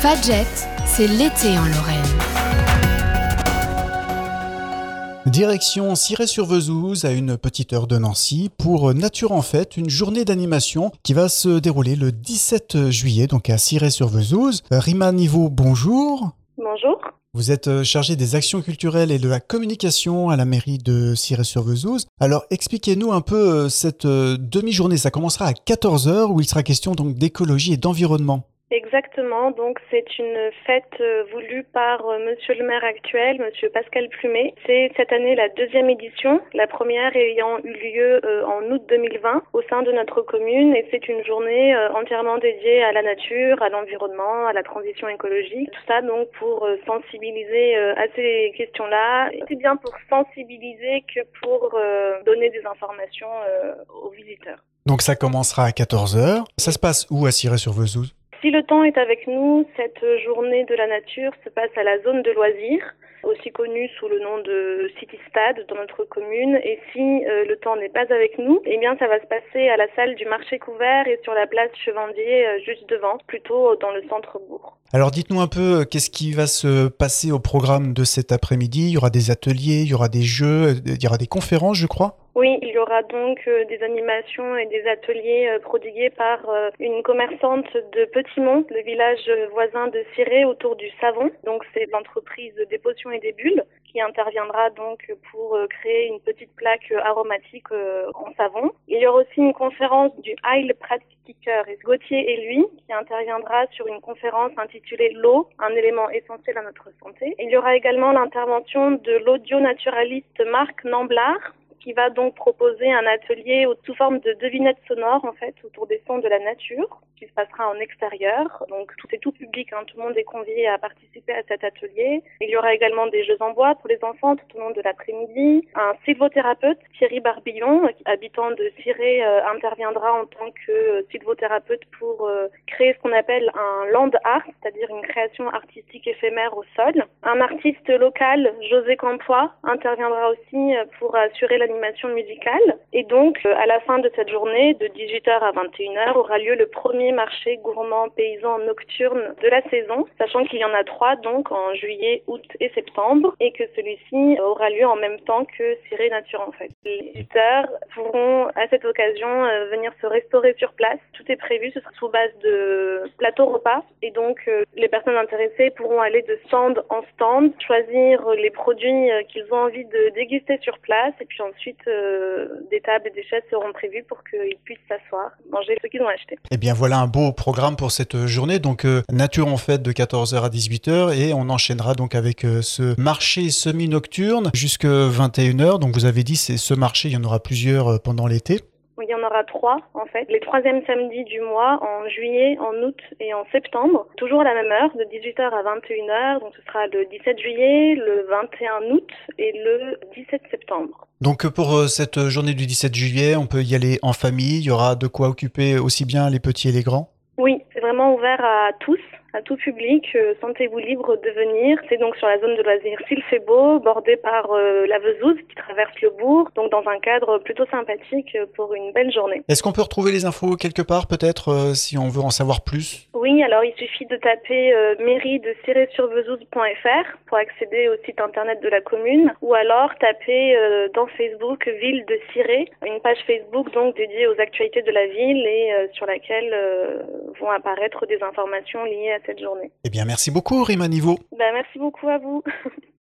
Fadjet, c'est l'été en Lorraine. Direction Cirey-sur-Vesouse, à une petite heure de Nancy, pour Nature en Fête, une journée d'animation qui va se dérouler le 17 juillet, donc à Cirey-sur-Vesouse. Rima Niveau, bonjour. Bonjour. Vous êtes chargée des actions culturelles et de la communication à la mairie de Cirey-sur-Vesouse. Alors expliquez-nous un peu cette demi-journée. Ça commencera à 14h où il sera question donc d'écologie et d'environnement. Exactement, donc c'est une fête voulue par monsieur le maire actuel, monsieur Pascal Plumet. C'est cette année la deuxième édition, la première ayant eu lieu en août 2020 au sein de notre commune, et c'est une journée entièrement dédiée à la nature, à l'environnement, à la transition écologique, tout ça donc pour sensibiliser à ces questions-là. C'est bien pour sensibiliser que pour donner des informations aux visiteurs. Donc ça commencera à 14h. Ça se passe où à Cirey-sur-Vesouse ? Si le temps est avec nous, cette journée de la nature se passe à la zone de loisirs, aussi connue sous le nom de City Stade dans notre commune. Et si le temps n'est pas avec nous, eh bien ça va se passer à la salle du marché couvert et sur la place Chevandier juste devant, plutôt dans le centre-bourg. Alors dites-nous un peu, qu'est-ce qui va se passer au programme de cet après-midi ? Il y aura des ateliers, il y aura des jeux, il y aura des conférences, je crois ? Oui, il y aura donc des animations et des ateliers prodigués par une commerçante de Petit-Mont, le village voisin de Cirey, autour du savon. Donc c'est l'entreprise des potions et des bulles qui interviendra donc pour créer une petite plaque aromatique en savon. Il y aura aussi une conférence du Heilpraktiker Gauthier et lui qui interviendra sur une conférence intitulée L'eau, un élément essentiel à notre santé. Il y aura également l'intervention de l'audio-naturaliste Marc Namblard, qui va donc proposer un atelier sous forme de devinettes sonores en fait autour des sons de la nature, qui se passera en extérieur. Donc c'est tout public, tout le monde est convié à participer à cet atelier. Il y aura également des jeux en bois pour les enfants tout au long de l'après-midi. Un sylvothérapeute, Thierry Barbillon, habitant de Cirey, interviendra en tant que sylvothérapeute pour créer ce qu'on appelle un land art, c'est-à-dire une création artistique éphémère au sol. Un artiste local, José Campois, interviendra aussi pour assurer l'animation musicale. Et donc, à la fin de cette journée, de 18h à 21h, aura lieu le premier marché gourmand paysan nocturne de la saison, sachant qu'il y en a 3, donc en juillet, août et septembre, et que celui-ci aura lieu en même temps que Cirey Nature en Fête. Les visiteurs pourront à cette occasion venir se restaurer sur place. Tout est prévu, ce sera sous base de plateau repas, et donc les personnes intéressées pourront aller de stand en stand, choisir les produits qu'ils ont envie de déguster sur place, et puis ensuite des tables et des chaises seront prévues pour qu'ils puissent s'asseoir, manger ce qu'ils ont acheté. Eh bien voilà un beau programme pour cette journée, donc Nature en Fête de 14h à 18h, et on enchaînera donc avec ce marché semi-nocturne jusqu'à 21h. Donc vous avez dit c'est ce marché, il y en aura plusieurs pendant l'été. Oui, il y en aura 3 en fait, les 3e samedis du mois, en juillet, en août et en septembre, toujours à la même heure, de 18h à 21h, donc ce sera le 17 juillet, le 21 août et le 17 septembre. Donc pour cette journée du 17 juillet, on peut y aller en famille, il y aura de quoi occuper aussi bien les petits et les grands ? Oui, c'est vraiment ouvert à tous, à tout public. Sentez-vous libre de venir. C'est donc sur la zone de loisirs s'il fait beau, bordée par la Vesouse qui traverse le bourg, donc dans un cadre plutôt sympathique pour une belle journée. Est-ce qu'on peut retrouver les infos quelque part peut-être si on veut en savoir plus ? Oui, alors il suffit de taper mairie de cirey-sur-vesouse.fr pour accéder au site internet de la commune, ou alors taper dans Facebook Ville de Cirey, une page Facebook donc dédiée aux actualités de la ville et sur laquelle vont apparaître des informations liées à cette journée. Eh bien merci beaucoup Rima Niveau. Merci beaucoup à vous.